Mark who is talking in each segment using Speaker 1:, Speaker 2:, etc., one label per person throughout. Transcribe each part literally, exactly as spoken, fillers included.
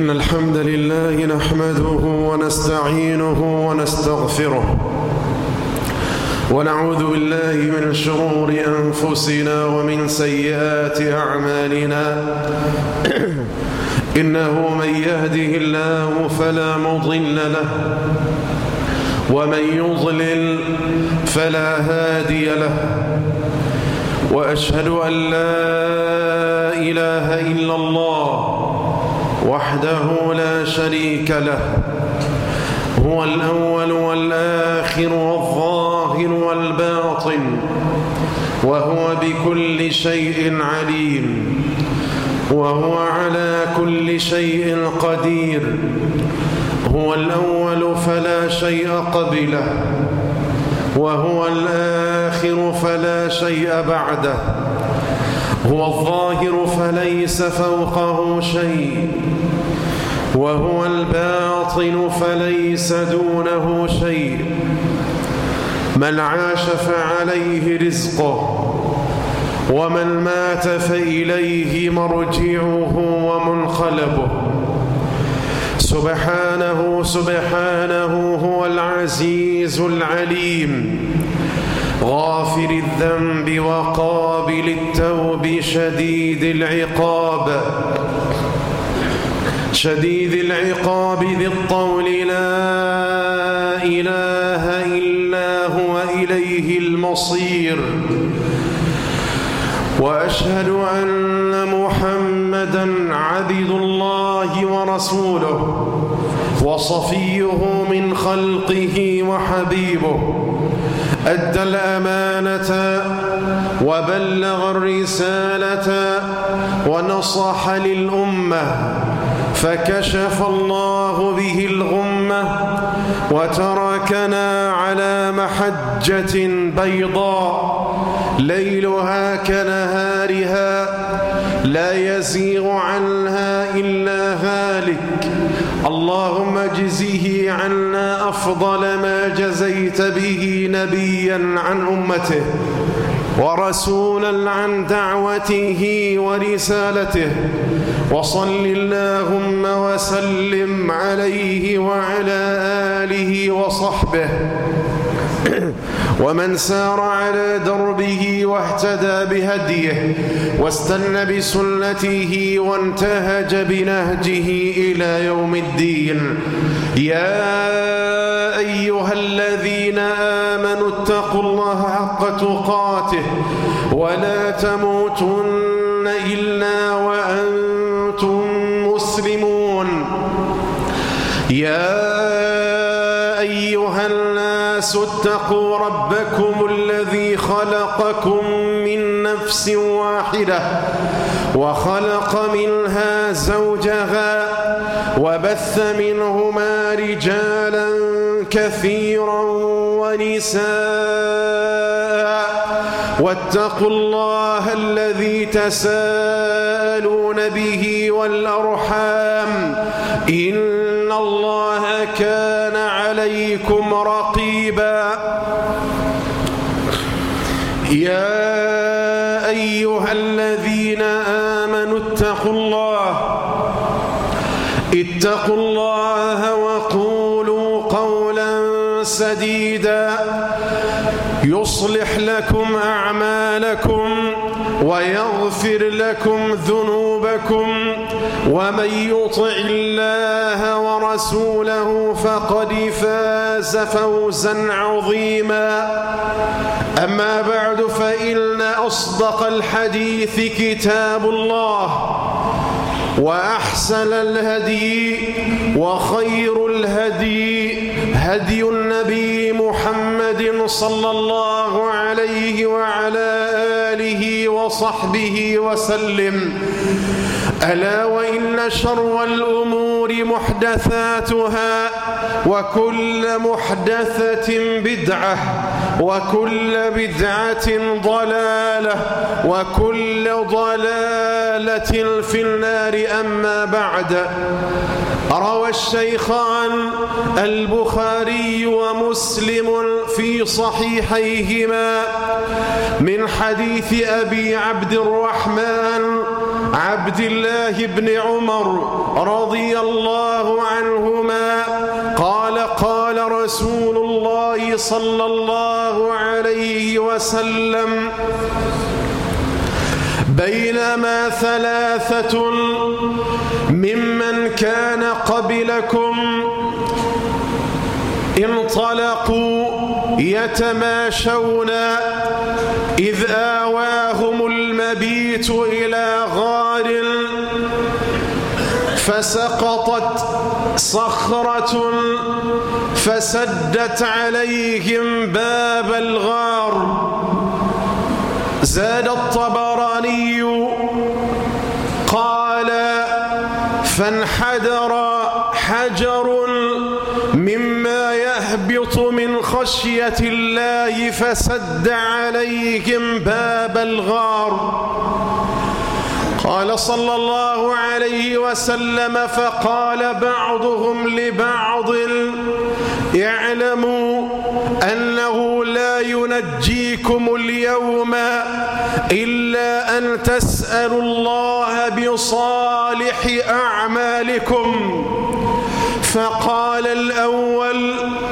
Speaker 1: إن الحمد لله نحمده ونستعينه ونستغفره ونعوذ بالله من شرور أنفسنا ومن سيئات أعمالنا إنه من يهده الله فلا مضل له ومن يضلل فلا هادي له وأشهد أن لا إله إلا الله وحده لا شريك له هو الأول والآخر والظاهر والباطن وهو بكل شيء عليم وهو على كل شيء قدير هو الأول فلا شيء قبله وهو الآخر فلا شيء بعده هو الظاهر فليس فوقه شيء وهو الباطن فليس دونه شيء من عاش فعليه رزقه ومن مات فإليه مرجعه ومنقلبه سبحانه سبحانه هو العزيز العليم غافر الذنب وقابل التوب شديد العقاب شديد العقاب ذي الطول لا إله إلا هو إليه المصير وأشهد أن محمدًا عبد الله ورسوله وصفيه من خلقه وحبيبه أدى الأمانة وبلغ الرسالة ونصح للأمة فكشف الله به الغمة وتركنا على محجة بيضاء ليلها كنهارها لا يزيغ عنها إلا هالك اللهم اجزه عنا أفضل ما جزيت به نبيا عن أمته ورسولا عن دعوته ورسالته وصل اللهم وسلم عليه وعلى آله وصحبه ومن سار على دربه واهتدى بهديه واستنى بسنته وانتهج بنهجه إلى يوم الدين يا أيها الذين آمنوا اتقوا الله حق تقاته ولا تموتن إلا وأنتم مسلمون يا أيها الناس اتقوا ربكم الذي خلقكم من نفس واحدة وخلق منها زوجها وبث منهما رجالا كثيرا ونساء واتقوا الله الذي تساءلون به والأرحام إن الله كان عليكم رقيبا يا أيها الذين آمنوا اتقوا الله اتقوا الله وقولوا قولا سديدا يصلح لكم أعمالكم ويغفر لكم ذنوبكم ومن يطع الله ورسوله فقد فاز فوزا عظيما أما بعد فإن أصدق الحديث كتاب الله وأحسن الهدي وخير الهدي هدي النبي محمد صلى الله عليه وعلى آله وصحبه وسلم ألا وإن شر الأمور محدثاتها وكل محدثة بدعة وكل بدعة ضلالة وكل ضلالة في النار أما بعد روى الشيخان البخاري ومسلم في صحيحيهما من حديث أبي عبد الرحمن عبد الله بن عمر رضي الله عنهما قال قال رسول الله صلى الله عليه وسلم: بينما ثلاثة ممن كان قبلكم انطلقوا يتماشون إذ آواهم المبيت إلى غار فسقطت صخرة فسدت عليهم باب الغار. زاد الطبراني قال: فانحدر حجر مما يهبط من خشية الله فسد عليهم باب الغار. قال صلى الله عليه وسلم: فقال بعضهم لبعض: اعلموا أنه لا ينجيكم اليوم إلا أن تسألوا الله بصالح أعمالكم. فقال الأول: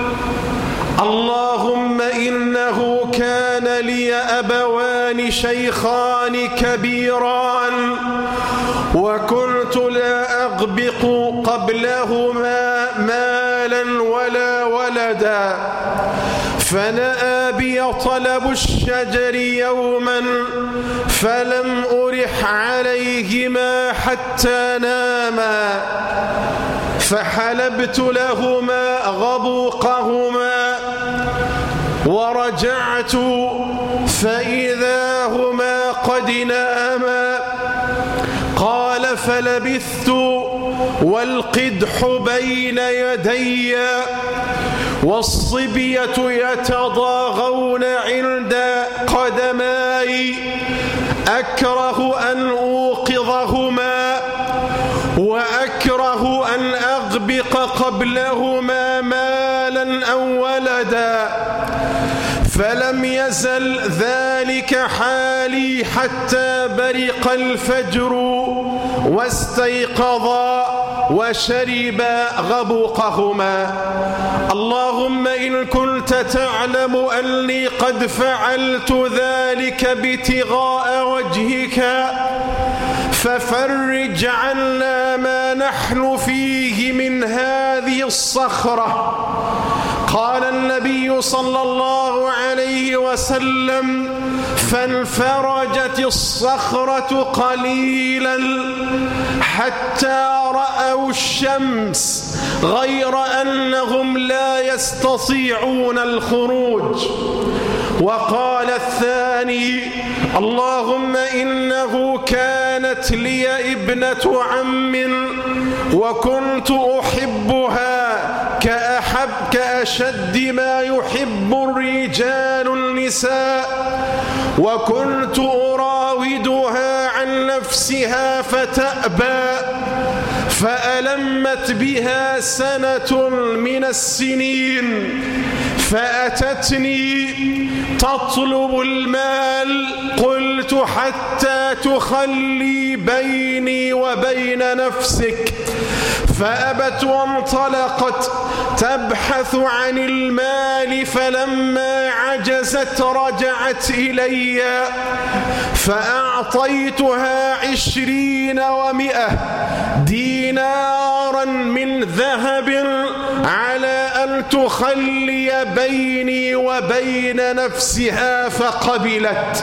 Speaker 1: اللهم إنه كان لي أبوان شيخان كبيران وكنت لا أغبق قبلهما مالا ولا ولدا، فنأى بي طلب الشجر يوما فلم أرح عليهما حتى ناما، فحلبت لهما غبوقهما ورجعت فإذا هما قد ناما. قال: فلبثت والقدح بين يدي والصبية يتضاغون عند قدماي أكره أن أوقظهما وأكره أن أغبق قبلهما مالا أو ولدا، فلم يزل ذلك حالي حتى برق الفجر واستيقظا وشربا غبوقهما. اللهم إن كنت تعلم أني قد فعلت ذلك ابتغاء وجهك ففرج عنا ما نحن فيه من هذه الصخرة. قال النبي صلى الله عليه وسلم: فانفرجت الصخرة قليلا حتى رأوا الشمس غير أنهم لا يستطيعون الخروج. وقال الثاني: اللهم إنه كانت لي ابنة عم وكنت أحبها كأحب كأشد ما يحب الرجال النساء، وكنت أراودها عن نفسها فتأبى، فألمت بها سنة من السنين فأتتني تطلب المال، قلت: حتى تخلي بيني وبين نفسك، فأبت وانطلقت تبحث عن المال، فلما عجزت رجعت إلي فأعطيتها عشرين ومئة دينارا من ذهب على أن تخلي بيني وبين نفسها فقبلت.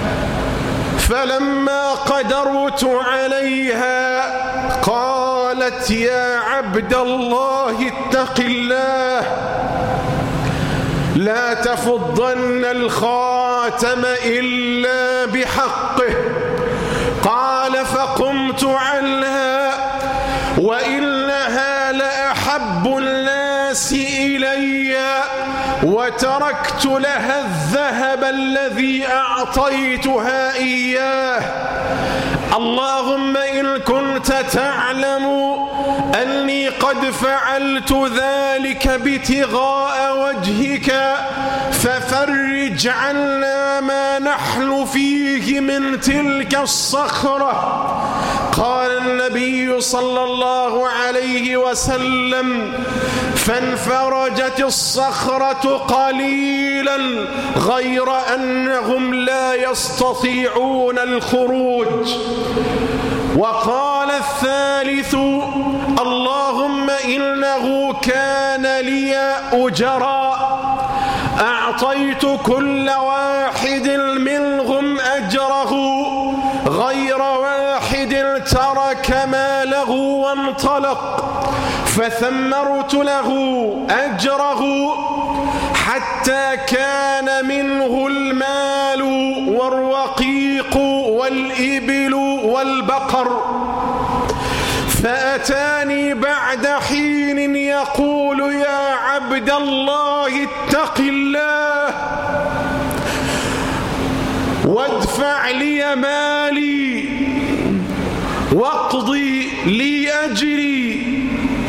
Speaker 1: فلما قدرت عليها قالت: يا عبد الله اتق الله لا تفضن الخاتم إلا بحقه. قال: فقمت عنها وإنها لأحب الناس إلي وتركت لها الذهب الذي أعطيتها إياه. اللهم إن كنت تعلم أني قد فعلت ذلك ابتغاء وجهك ففرج عنا ما نحن فيه من تلك الصخرة. قال النبي صلى الله عليه وسلم: فانفرجت الصخرة قليلا غير أنهم لا يستطيعون الخروج. وقال الثالث: اللهم إنه كان لي أجراء أعطيت كل واحد منهم أجره غير واحد ترك ماله وانطلق، فثمرت له أجره حتى كان منه المال والرقيق والإبل والبقر. فأتاني بعد حين يقول: يا عبد الله اتق الله وادفع لي مالي واقضي لي أجري.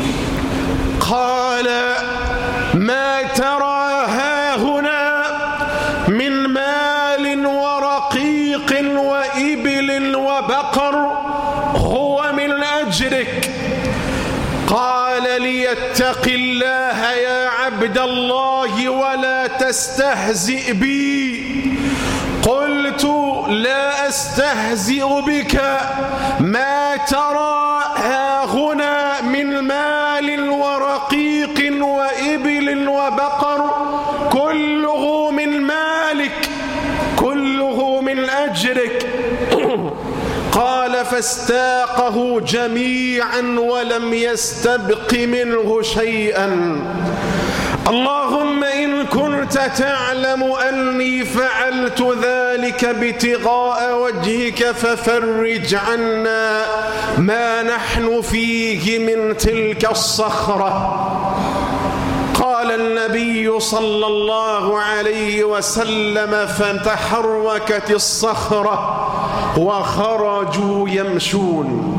Speaker 1: قال: ما ترى هاهنا من مال ورقيق وإبل وبقر هو من أجرك؟ قال: ليتق الله يا عبد الله ولا تستهزئ بي. قلت: لا أستهزئ بك. ما ترى هاهنا من مال ورقيق وإبل وبقر كله من مالك، كله من أجرك. قال: فاستاقه جميعا ولم يستبق منه شيئا. اللهم إن كنت تعلم أني فعلت ذلك ابتغاء وجهك ففرج عنا ما نحن فيه من تلك الصخرة. قال النبي صلى الله عليه وسلم: فتحركت الصخرة وخرجوا يمشون.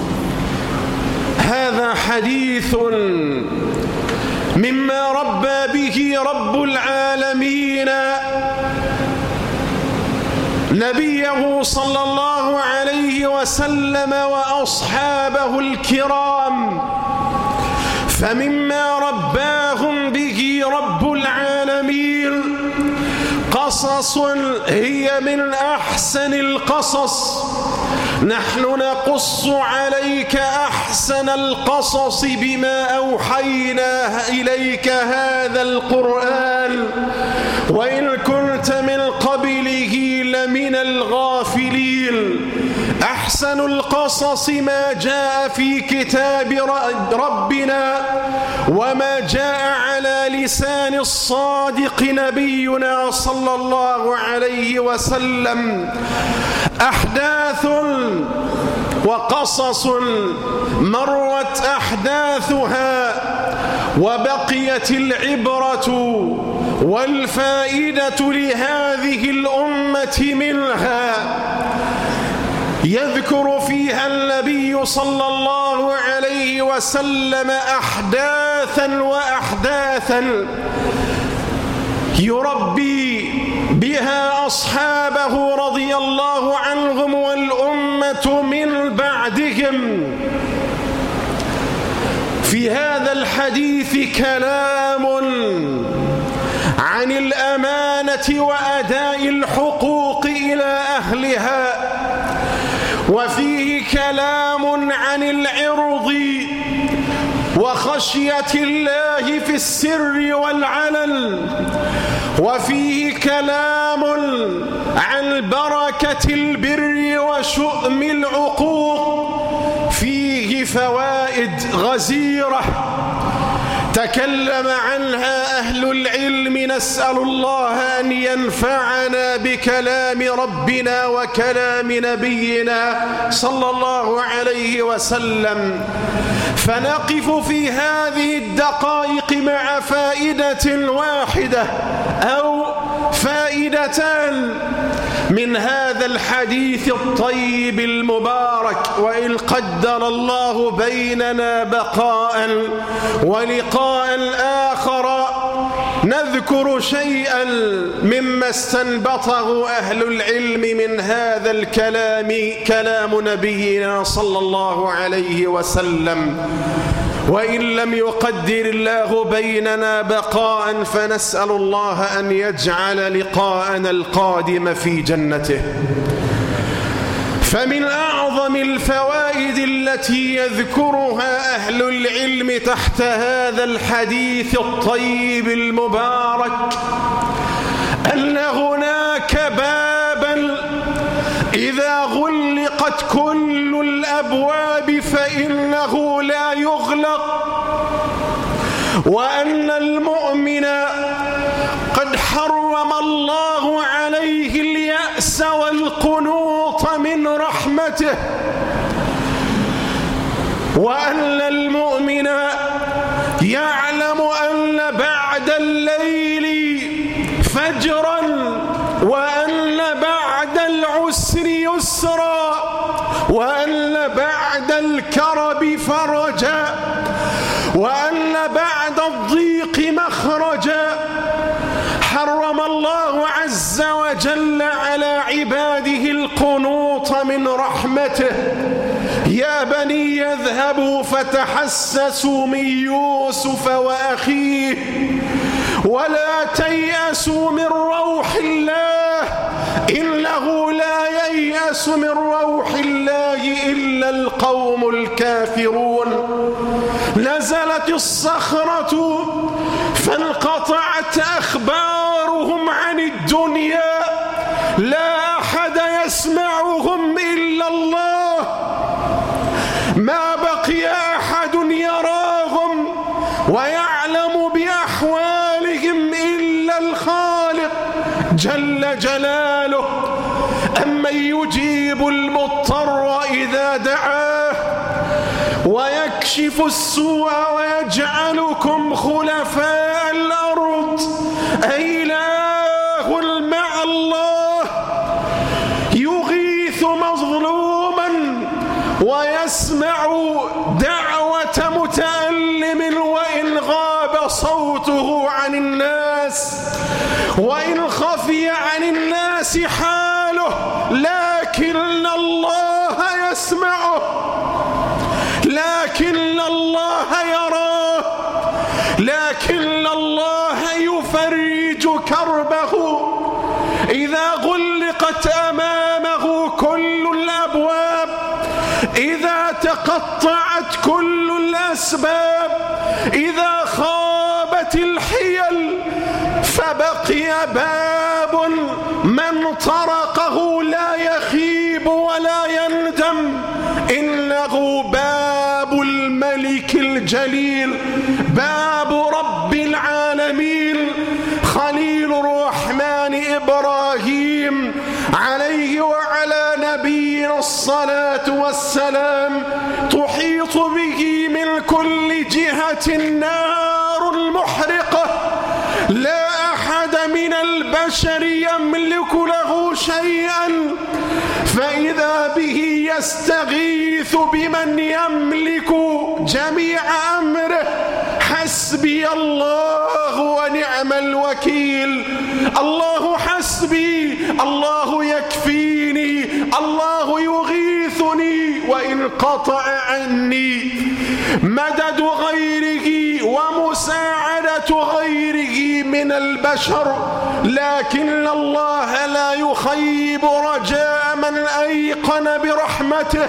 Speaker 1: هذا حديث مما ربى به رب العالمين نبيه صلى الله عليه وسلم وأصحابه الكرام. فمما رباهم به رب العالمين قصص هي من أحسن القصص. نحن نقص عليك أحسن القصص بما أوحينا إليك هذا القرآن وإن كنت من قبله لمن الغافلين. أحسن القصص ما جاء في كتاب ربنا وما جاء على لسان الصادق نبينا صلى الله عليه وسلم. أحداث وقصص مرت أحداثها وبقيت العبرة والفائدة لهذه الأمة منها. يذكر فيها النبي صلى الله عليه وسلم أحداثا وأحداثا يربي بها أصحابه رضي الله عنهم والأمة من بعدهم. في هذا الحديث كلام عن الأمانة وأداء الحقوق إلى أهلها، وفيه كلام عن العرض وخشية الله في السر والعلن، وفيه كلام عن بركة البر وشؤم العقوق. فيه فوائد غزيرة تكلم عنها أهل العلم. نسأل الله أن ينفعنا بكلام ربنا وكلام نبينا صلى الله عليه وسلم. فنقف في هذه الدقائق مع فائدة واحدة أو فائدتان من هذا الحديث الطيب المبارك. وإن قدر الله بيننا بقاء ولقاء آخر نذكر شيئا مما استنبطه أهل العلم من هذا الكلام، كلام نبينا صلى الله عليه وسلم. وإن لم يقدر الله بيننا بقاء فنسأل الله أن يجعل لقاءنا القادم في جنته. فمن أعظم الفوائد التي يذكرها أهل العلم تحت هذا الحديث الطيب المبارك أن هناك بابا إذا غلقت كل الأبواب فإنه لا يغلق، وأن المؤمن قد حرم الله عليه اليأس والقنوط من رحمته، وأن المؤمن يعلم أن بعد الليل فجرا، وأن بعد العسر يسرا، وأن بعد الكرب فرجا، وأن بعد الضيق مخرجا. حرم الله عز وجل على عباده القنوط من رحمته. يا بني اذهبوا فتحسسوا من يوسف وأخيه ولا تيأسوا من روح الله إنه لا ييأس من روح الله إلا القوم الكافرون. نزلت الصخرة فانقطعت أخبارهم عن الدنيا، لا أحد يسمعهم إلا الله، ما بقي أحد يراهم ويعلم بأحوالهم إلا الخالق جل جلاله. أمن يجيب المضطر إذا دعاه ويكشف السوء ويجعلكم خلفاء الأرض أإله مع الله يغيث مظلوما ويسمع دعوة متألم وإن غاب صوته عن الناس وإن خفي عن الناس حاله، لكن الله يسمعه، لكن الله يراه، لكن الله يفرج كربه. إذا غلقت أمامه كل الأبواب، إذا تقطعت كل الأسباب، إذا خابت الحيل، فبقي باب من طرقه لا يخيب ولا يندم، إنه باب الملك الجليل، باب رب العالمين خليل الرحمن إبراهيم عليه وعلى نبينا الصلاة والسلام. تحيط به من كل جهة النار المحرقة، لا أحد من البشر يملك له شيئا، فإذا به يستغيث بمن يملك جميع أمره. حسبي الله ونعم الوكيل، الله حسبي، الله يكفيني، الله يغيثني وإن قطع عني. مدد غيره ومساعدة غيره من البشر، لكن الله لا يخيب رجاء من أيقن برحمته،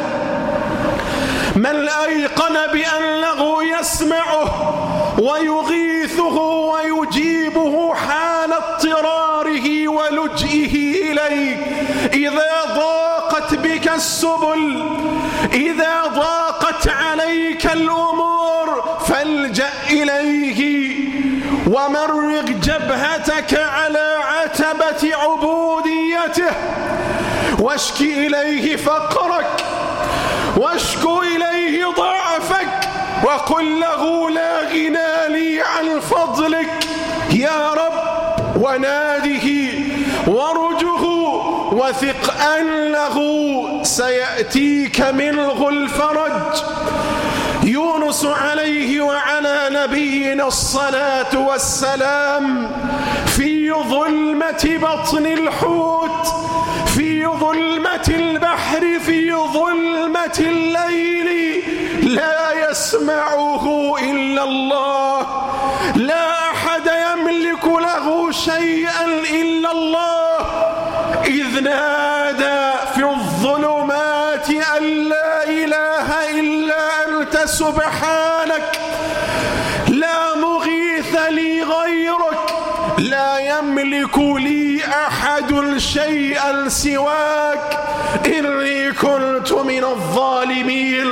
Speaker 1: من أيقن بأنه يسمعه ويغيثه ويجيبه حال اضطراره ولجئه إليه. إذا ضاقت بك السبل، إذا ضاقت عليك الأمور فالجأ إليه، ومرغ جبهتك على عتبة عبوديته، واشك إليه فقرك، واشكو إليه ضعفك، وقل له لا غنى لي عن فضلك يا رب، وناده وارجه وثق أنه سيأتيك منه الفرج. يونس عليه وعلى نبينا الصلاة والسلام في ظلمة بطن الحوت، في ظلمة البحر، في ظلمة الليل، لا يسمعه إلا الله، لا أحد يملك له شيئا إلا الله، إذ نادى في الظلمات أن لا إله إلا أنت سبحانك لا مغيث لي غيرك، لا يملك لي أحد شيئا سواك، إني كنت من الظالمين.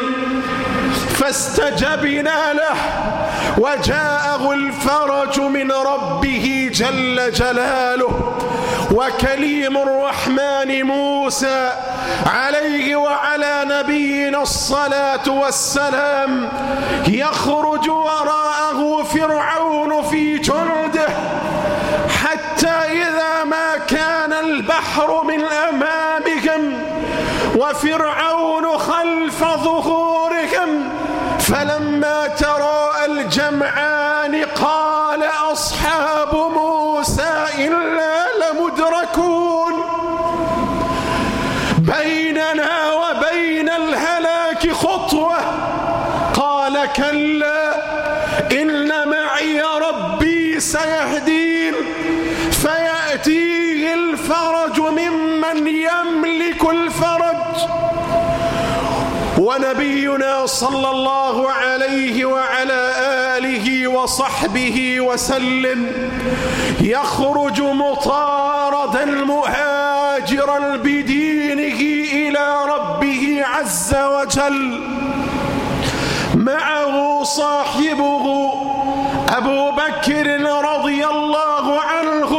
Speaker 1: فاستجبنا له وجاءه الفرج من ربه جل جلاله. وكليم الرحمن موسى عليه وعلى نبينا الصلاة والسلام يخرج وراءه فرعون في جنده، حتى إذا ما كان البحر من أمامهم وفرعون خلف ظهورهم، فلما تراءى الجمعان قال أصحاب موسى إنا لمدركون، بيننا وبين الهلاك خطوة. قال كلا إن معي ربي سيهدين، فيأتيه الفرج ممن يملك الفرج. ونبينا صلى الله عليه وعلى آله وصحبه وسلم يخرج مطاردا مهاجرا بدينه إلى ربه عز وجل، معه صاحبه أبو بكر رضي الله عنه،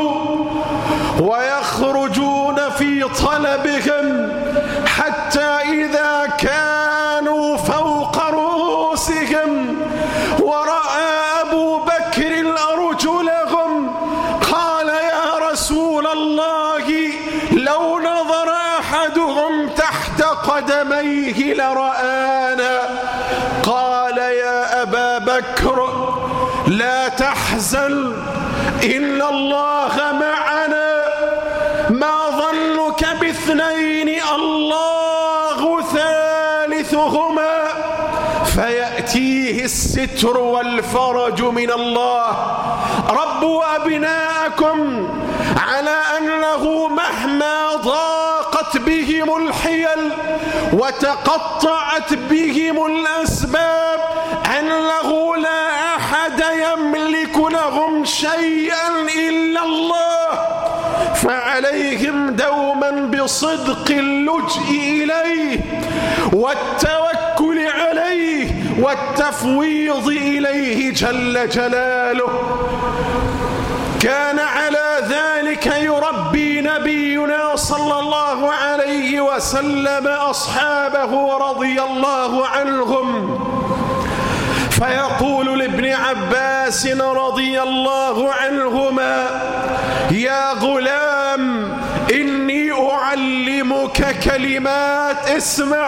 Speaker 1: ويخرجون في طلبهم حتى إذا كانوا فوق رؤوسهم ورأى أبو بكر أرجلهم قال يا رسول الله لو نظر أحدهم تحت قدميه لرآنا. قال يا أبا بكر لا تحزن إن الله معنا، ما ظنك باثنين الله ثالثهما. فيأتيه الستر والفرج من الله. ربوا أبناءكم على أنه مهما ضاقت بهم الحيل وتقطعت بهم الأسباب أنه لا أحد يملك لهم شيئا إلا الله، فعليهم دوما بصدق اللجء إليه والتوكل عليه والتفويض إليه جل جلاله. كان على ذلك يربي نبينا صلى الله عليه وسلم أصحابه رضي الله عنهم، فيقول لابن عباس رضي الله عنهما يا غلام إني أعلمك كلمات، اسمع،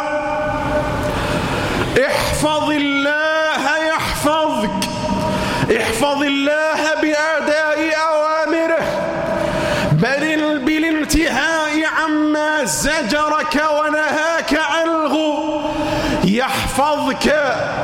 Speaker 1: احفظ الله يحفظك، احفظ الله بأداء أوامره، بل بالانتهاء عما زجرك ونهاك عنه يحفظك.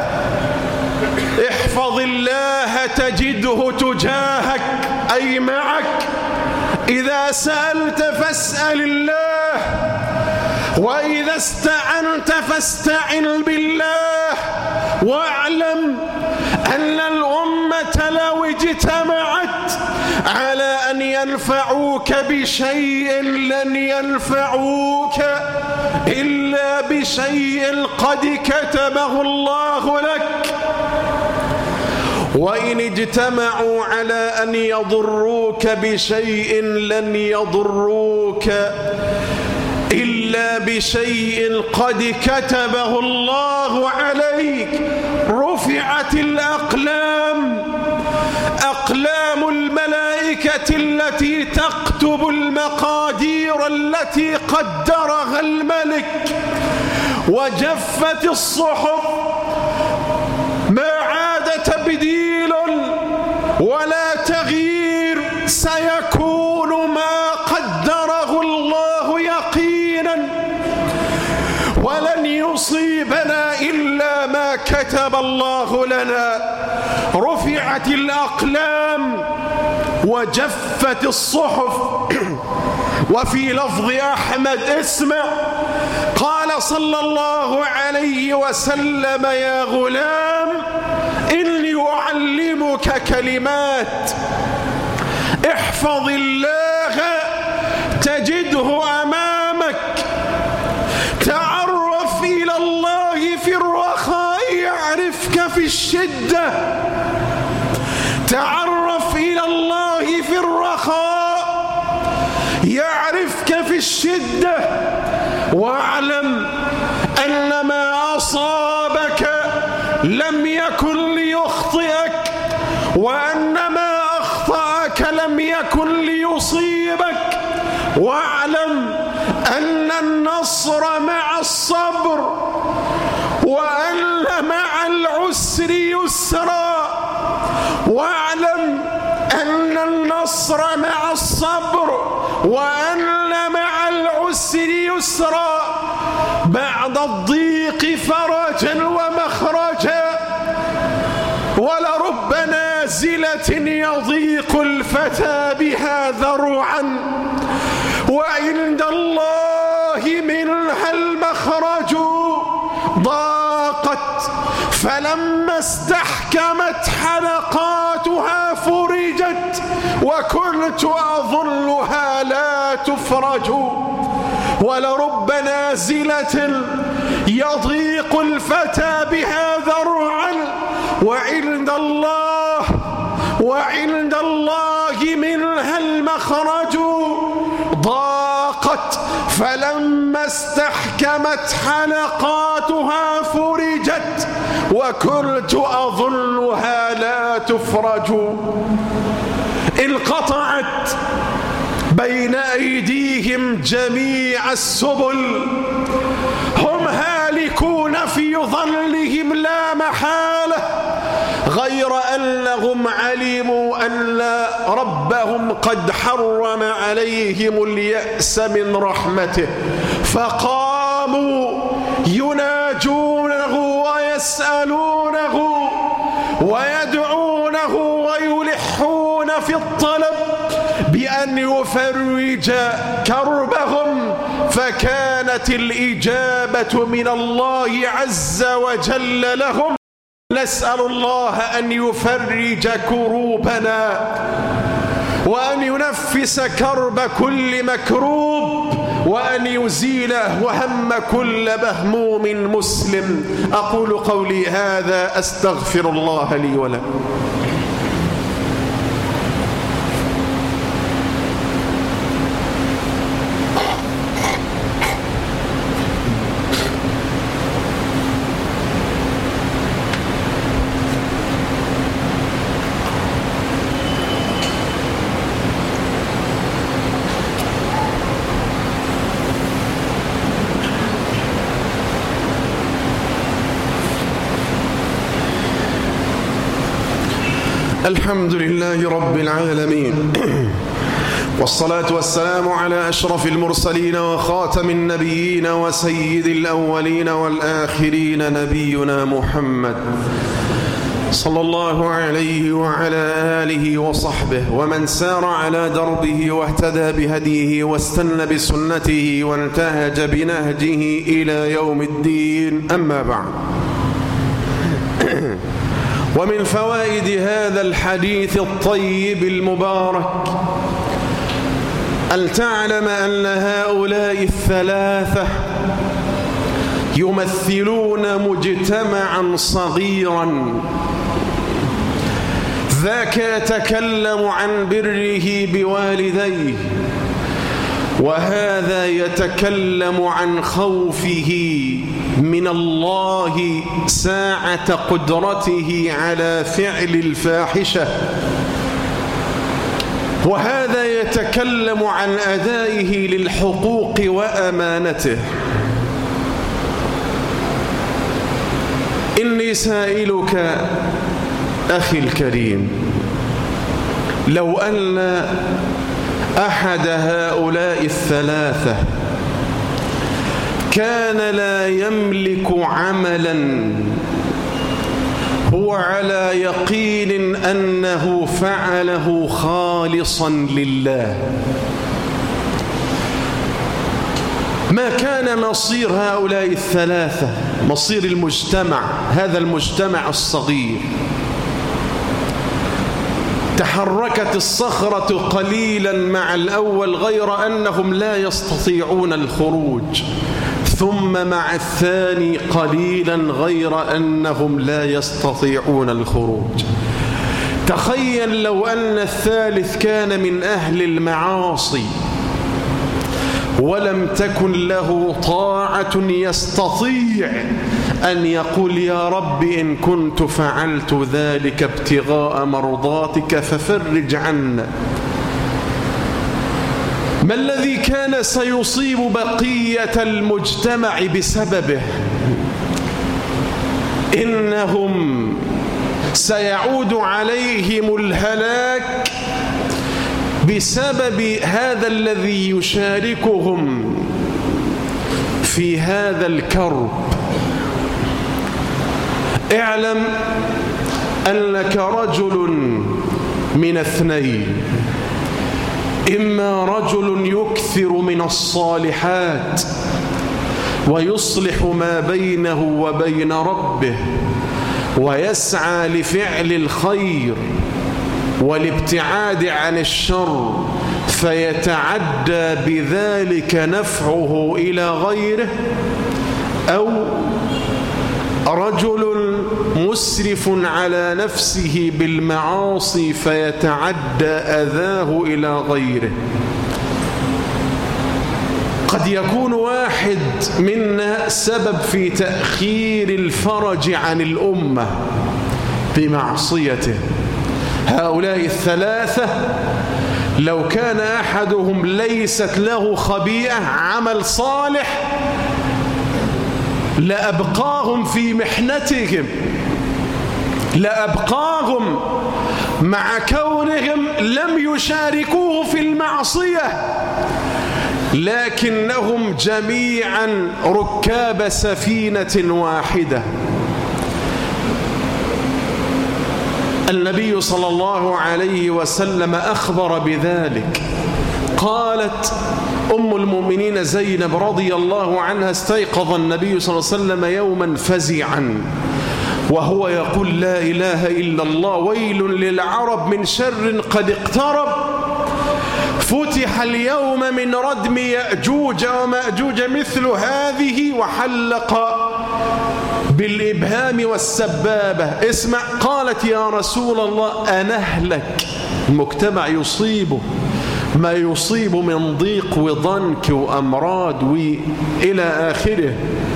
Speaker 1: احفظ الله تجده تجاهك أي معك، إذا سألت فاسأل الله، وإذا استعنت فاستعن بالله. واعلم أن الأمة لو اجتمعت على أن ينفعوك بشيء لن ينفعوك إلا بشيء قد كتبه الله لك، وإن اجتمعوا على أن يضروك بشيء لن يضروك إلا بشيء قد كتبه الله عليك. رفعت الأقلام، أقلام الملائكة التي تكتب المقام التي قدرها الملك وجفت الصحف، ما عاد تبديل ولا تغيير، سيكون ما قدره الله يقينا، ولن يصيبنا إلا ما كتب الله لنا. رفعت الأقلام وجفت الصحف. وفي لفظ أحمد اسمع، قال صلى الله عليه وسلم: يا غلام إني أعلمك كلمات، احفظ الله تجده أمامك، تعرف إلى الله في الرخاء يعرفك في الشدة، تعرف إلى الله في الرخاء يعرفك في الشدة، واعلم أن ما أصابك لم يكن ليخطئك، وأن ما أخطأك لم يكن ليصيبك، واعلم أن النصر مع الصبر، وأن مع العسر يسرا، واعلم أن النصر مع الصبر، وأن مع العسر يسرا، بعد الضيق فرجا ومخرجا، ولرب نازلة يضيق الفتى بها ذرعا، وعند الله منها المخرج، ضاقت فلما استحكمت حلقاتها فرجت، وكنت أظنها لا تفرج، ولرب نازلة يضيق الفتى بها ذرعا، وعند الله وعند الله منها المخرج، ضاقت فلما استحكمت حلقاتها فرجت، وكنت أظنها لا تفرج. انقطعت بين أيديهم جميع السبل، هم هالكون في ظلهم لا محالة، غير أنهم علموا أن ربهم قد حرم عليهم اليأس من رحمته، فقاموا يناجونه ويسألونه ويدعونه ويلحون في الطلب بأن يفرج كربهم، فكانت الإجابة من الله عز وجل لهم: نسأل الله أن يفرج كروبنا، وأن ينفس كرب كل مكروب، وأن يزيل وهم كل مهموم مسلم. أقول قولي هذا، أستغفر الله لي ولكم. الحمد لله رب العالمين، والصلاة والسلام على أشرف المرسلين وخاتم النبيين وسيد الأولين والآخرين، نبينا محمد صلى الله عليه وعلى آله وصحبه ومن سار على دربه واهتدى بهديه واستنى بسنته وانتهج بنهجه إلى يوم الدين. أما بعد، ومن فوائد هذا الحديث الطيب المبارك أن تعلم أن هؤلاء الثلاثة يمثلون مجتمعا صغيرا، ذاك يتكلم عن بره بوالديه، وهذا يتكلم عن خوفه من الله ساعة قدرته على فعل الفاحشة. وهذا يتكلم عن أدائه للحقوق وأمانته. إني سائلك أخي الكريم، لو أن أحد هؤلاء الثلاثة كان لا يملك عملا هو على يقين أنه فعله خالصا لله، ما كان مصير هؤلاء الثلاثة، مصير المجتمع، هذا المجتمع الصغير؟ تحركت الصخرة قليلا مع الأول غير أنهم لا يستطيعون الخروج، ثم مع الثاني قليلا غير أنهم لا يستطيعون الخروج. تخيل لو أن الثالث كان من أهل المعاصي ولم تكن له طاعة يستطيع أن يقول يا رب إن كنت فعلت ذلك ابتغاء مرضاتك ففرج عنا. ما الذي كان سيصيب بقية المجتمع بسببه؟ إنهم سيعود عليهم الهلاك بسبب هذا الذي يشاركهم في هذا الكرب. اعلم أنك رجل من اثنين: إما رجل يكثر من الصالحات ويصلح ما بينه وبين ربه ويسعى لفعل الخير والابتعاد عن الشر فيتعدى بذلك نفعه إلى غيره، أو رجل مسرف على نفسه بالمعاصي فيتعدى أذاه إلى غيره. قد يكون واحد منا سبب في تأخير الفرج عن الأمة بمعصيته. هؤلاء الثلاثة لو كان أحدهم ليست له خبيئة عمل صالح لأبقاهم في محنتهم، لأبقاهم مع كونهم لم يشاركوه في المعصية، لكنهم جميعا ركاب سفينة واحدة. النبي صلى الله عليه وسلم أخبر بذلك. قالت أم المؤمنين زينب رضي الله عنها: استيقظ النبي صلى الله عليه وسلم يوما فزعا وهو يقول لا إله إلا الله، ويل للعرب من شر قد اقترب، فتح اليوم من ردم يأجوج ومأجوج مثل هذه، وحلق بالإبهام والسبابة. اسمع، قالت يا رسول الله أنهلك؟ المجتمع يصيبه ما يصيب من ضيق وضنك وأمراض وإلى آخره،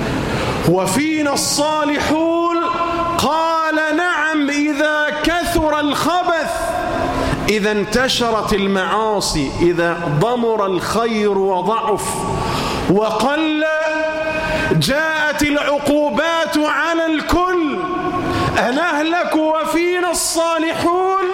Speaker 1: وفينا الصالحون. قال نعم إذا كثر الخبث، إذا انتشرت المعاصي، إذا ضمر الخير وضعف وقل، جاءت العقوبات على الكل. أنهلك وفينا الصالحون؟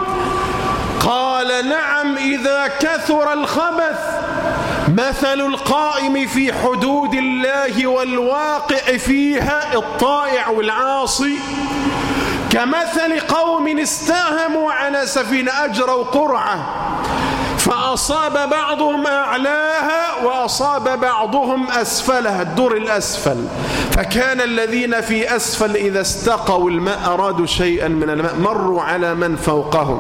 Speaker 1: قال نعم إذا كثر الخبث. مثل القائم في حدود الله والواقع فيها، الطائع والعاصي، كمثل قوم استاهموا على سفينة، أجروا قرعة فأصاب بعضهم أعلاها وأصاب بعضهم أسفلها، الدور الأسفل، فكان الذين في أسفل إذا استقوا الماء أرادوا شيئا من الماء مروا على من فوقهم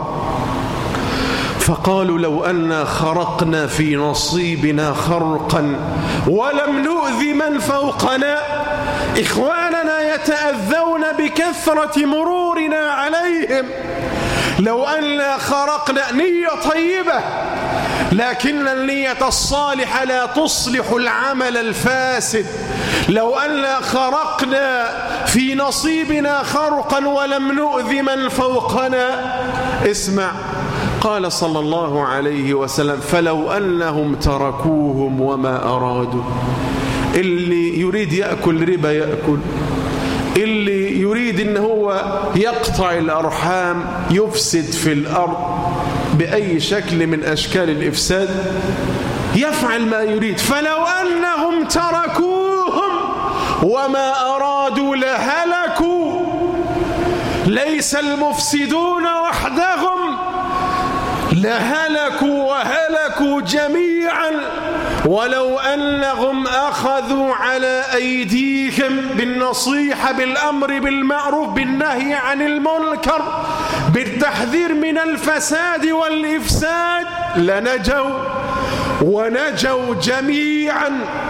Speaker 1: فقالوا لو أننا خرقنا في نصيبنا خرقا ولم نؤذي من فوقنا. إخواننا يتأذون بكثرة مرورنا عليهم. لو أننا خرقنا، نية طيبة، لكن النية الصالحة لا تصلح العمل الفاسد. لو أننا خرقنا في نصيبنا خرقا ولم نؤذي من فوقنا، اسمع، قال صلى الله عليه وسلم فلو أنهم تركوهم وما أرادوا. اللي يريد يأكل ربا يأكل، اللي يريد إن هو يقطع الأرحام يفسد في الأرض بأي شكل من أشكال الإفساد يفعل ما يريد. فلو أنهم تركوهم وما أرادوا لهلكوا. ليس المفسدون وحدهم، لهلكوا وهلكوا جميعا. ولو أنهم أخذوا على أيديهم بالنصيحة بالأمر بالمعروف بالنهي عن المنكر بالتحذير من الفساد والإفساد لنجوا ونجوا جميعا.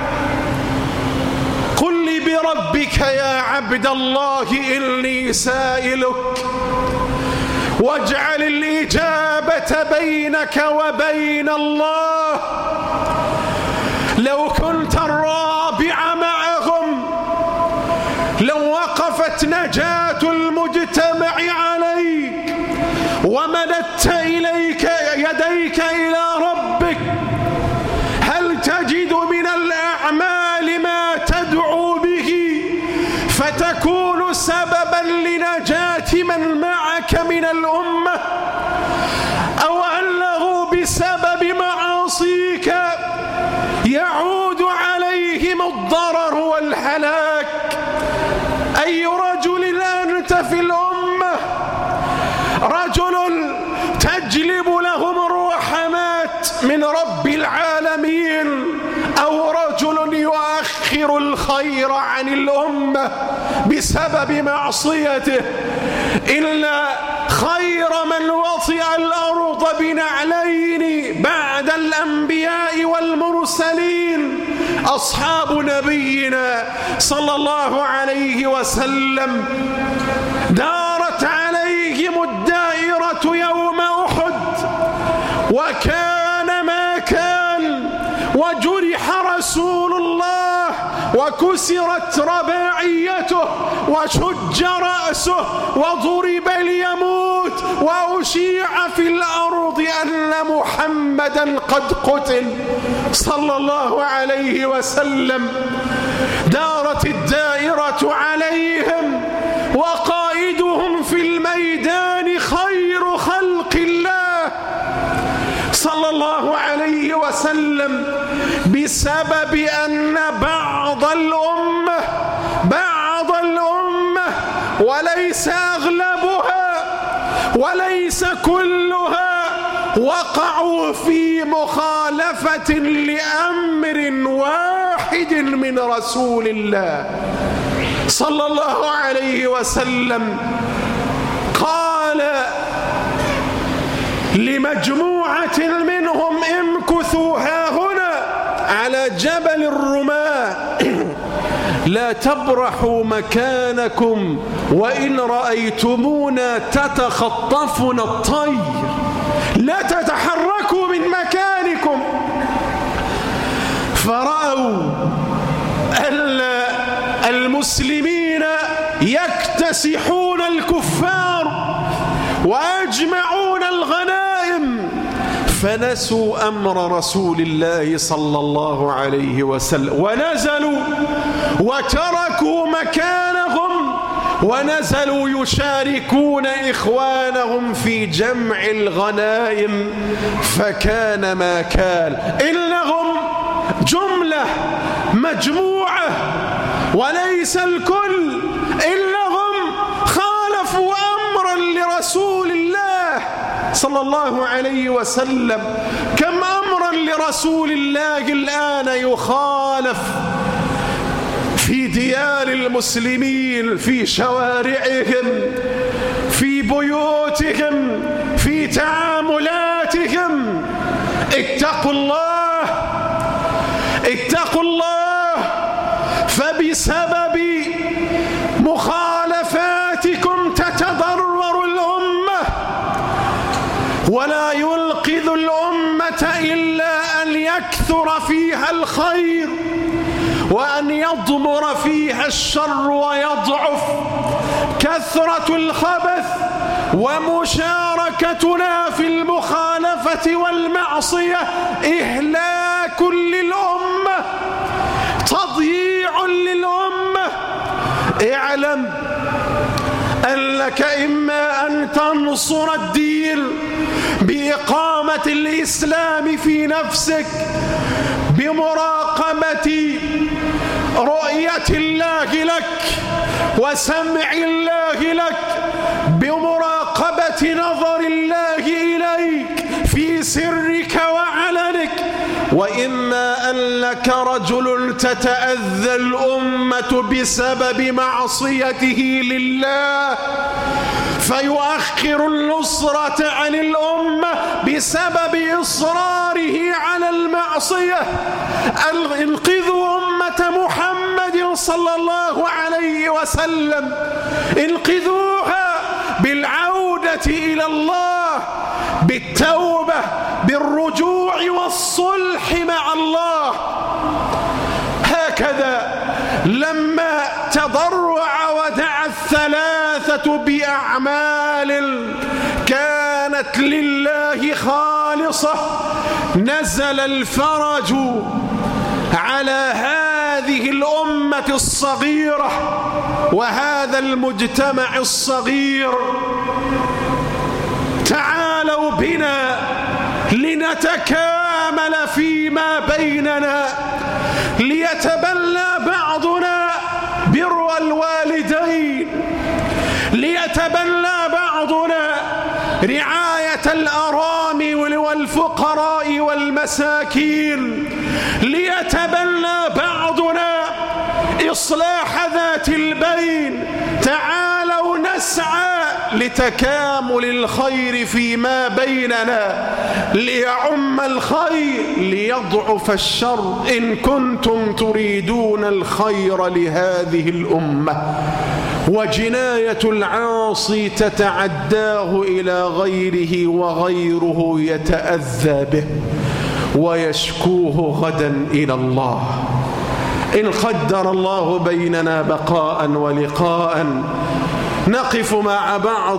Speaker 1: قل لي بربك يا عبد الله إني سائلك، واجعل الإجابة بينك وبين الله. لو كنت الرابع معهم لو وقفت نجاة المجتمع عليك ومددت إليك يديك إلى ربك، هل تجد من الأعمال ما تدعو به فتكون سببا لنجاة من معك من الأمة، أو أنه بسبب معاصيك يعود عليهم الضرر والهلاك؟ أي رجل أنت في الأمة؟ رجل تجلب لهم الرحمات من رب العالمين، أو رجل يؤخر الخير عن الأمة بسبب معصيته؟ إلا خير من وطئ الأرض بنعلين بعد الأنبياء والمرسلين أصحاب نبينا صلى الله عليه وسلم. دارت عليهم الدائرة يوم أحد وكان ما كان، وجرح رسول الله وكسرت رباعيته وشج رأسه وضرب ليموت وأشيع في الأرض أن محمدا قد قتل صلى الله عليه وسلم. دارت الدائرة عليهم وقائدهم في الميدان خير خلق الله صلى الله عليه وسلم، بسبب أن بعض الأمة بعض الأمة وليس أغلبها وليس كلها وقعوا في مخالفة لأمر واحد من رسول الله صلى الله عليه وسلم. قال لمجموعة منهم امكثوا هاهنا على جبل الرماة لا تبرحوا مكانكم وإن رأيتمونا تتخطفنا الطير، لا تتحركوا من مكانكم. فرأوا المسلمين يكتسحون الكفار ويجمعون الغنائم، فنسوا أمر رسول الله صلى الله عليه وسلم ونزلوا وتركوا مكانهم ونزلوا يشاركون إخوانهم في جمع الغنائم. فكان ما كان، إنهم جملة مجموعة وليس الكل، إنهم خالفوا أمرا لرسول الله صلى الله عليه وسلم. كم أمرا لرسول الله الآن يخالف في ديار المسلمين، في شوارعهم، في بيوتهم، في تعاملاتهم. اتقوا الله اتقوا الله، فبسبب مخالفاتكم تتضرر الأمة، ولا ينقذ الأمة إلا أن يكثر فيها الخير وأن يضمر فيها الشر ويضعف. كثرة الخبث ومشاركتنا في المخالفة والمعصية إهلاك للأمة، تضييع للأمة. اعلم أنك إما أن تنصر الدين بإقامة الإسلام في نفسك، بمراقبة رؤية الله لك وسمع الله لك، بمراقبة نظر الله إليك في سرك وعلنك، وإما أنك رجل تتأذى الأمة بسبب معصيته لله فيؤخر النصرة عن الأمة بسبب إصراره على المعصية. انقذوا أمة محمد صلى الله عليه وسلم، انقذوها بالعودة إلى الله، بالتوبة، بالرجوع والصلح مع الله. هكذا لما تضرع ودعا الثلاثة بأعمال كانت لله خالصة، نزل الفرج على هذه الأمة الصغيرة وهذا المجتمع الصغير. تعالوا بنا لنتكامل فيما بيننا، ليتبنى بعضنا بر الوالدين، ليتبنى بعضنا رعاية الأرامل والفقراء والمساكين، ليتبنى بعضنا إصلاح ذات البين. تعالوا نسعى لتكامل الخير فيما بيننا، ليعم الخير ليضعف الشر، إن كنتم تريدون الخير لهذه الأمة. وجناية العاصي تتعداه إلى غيره وغيره يتأذى به ويشكوه غدا إلى الله. إن قدر الله بيننا بقاء ولقاء نقف مع بعض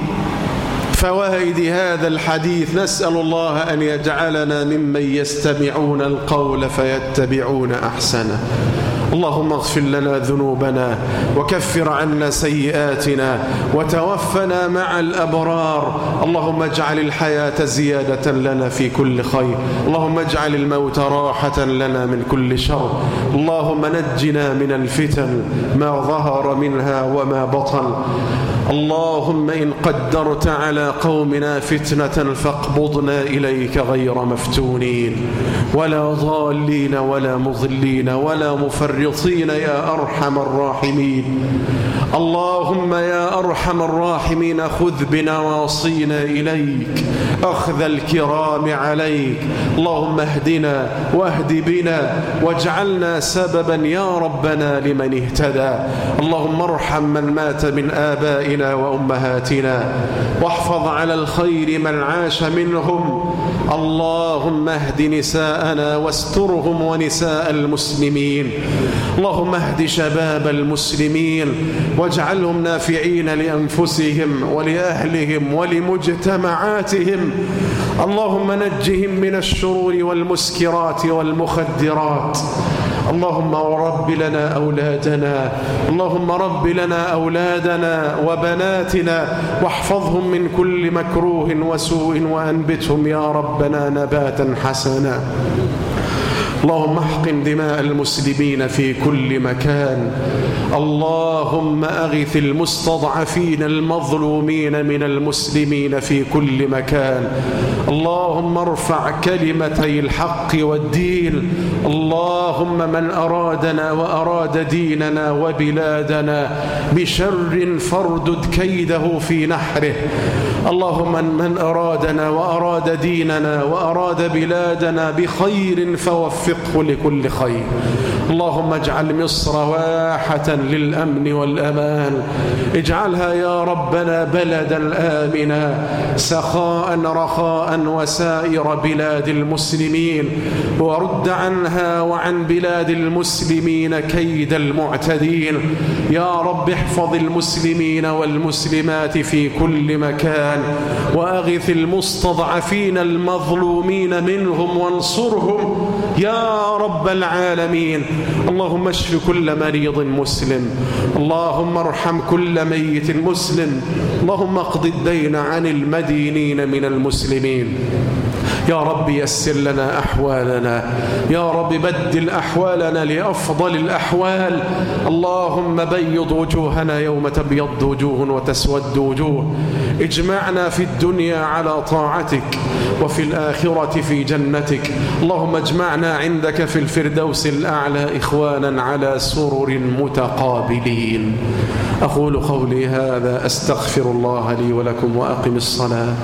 Speaker 1: فوائد هذا الحديث. نسأل الله أن يجعلنا ممن يستمعون القول فيتبعون أحسنه. اللهم اغفر لنا ذنوبنا وكفر عنا سيئاتنا وتوفنا مع الأبرار. اللهم اجعل الحياة زيادة لنا في كل خير، اللهم اجعل الموت راحة لنا من كل شر. اللهم نجنا من الفتن ما ظهر منها وما بطن. اللهم إن قدرت على قومنا فتنة فاقبضنا إليك غير مفتونين ولا ضالين ولا مضلين ولا مفرطين يا أرحم الراحمين. اللهم يا أرحم الراحمين خذ بنواصينا إليك أخذ الكرام عليك. اللهم اهدنا واهد بنا واجعلنا سببا يا ربنا لمن اهتدى. اللهم ارحم من مات من آبائنا وأمهاتنا واحفظ على الخير من عاش منهم. اللهم اهد نساءنا واسترهم ونساء المسلمين. اللهم اهد شباب المسلمين واجعلهم نافعين لأنفسهم ولأهلهم ولمجتمعاتهم. اللهم نجهم من الشرور والمسكرات والمخدرات. اللهم رب لنا أولادنا، اللهم رب لنا أولادنا وبناتنا واحفظهم من كل مكروه وسوء وأنبتهم يا ربنا نباتا حسنا. اللهم احقن دماء المسلمين في كل مكان. اللهم أغث المستضعفين المظلومين من المسلمين في كل مكان. اللهم ارفع كلمتي الحق والدين. اللهم من أرادنا وأراد ديننا وبلادنا بشر فاردد كيده في نحره. اللهم من أرادنا وأراد ديننا وأراد بلادنا بخير فوفق ووفقه لكل خير. اللهم اجعل مصر واحة للأمن والأمان، اجعلها يا ربنا بلدا آمنا سخاء رخاء وسائر بلاد المسلمين، ورد عنها وعن بلاد المسلمين كيد المعتدين. يا رب احفظ المسلمين والمسلمات في كل مكان، وأغث المستضعفين المظلومين منهم وانصرهم يا رب العالمين. اللهم اشف كل مريض مسلم، اللهم ارحم كل ميت مسلم، اللهم اقض الدين عن المدينين من المسلمين. يا رب يسر لنا أحوالنا، يا رب بدل أحوالنا لأفضل الأحوال. اللهم بيض وجوهنا يوم تبيض وجوه وتسود وجوه. اجمعنا في الدنيا على طاعتك وفي الآخرة في جنتك. اللهم اجمعنا عندك في الفردوس الأعلى إخوانا على سرر متقابلين. أقول قولي هذا، أستغفر الله لي ولكم وأقم الصلاة.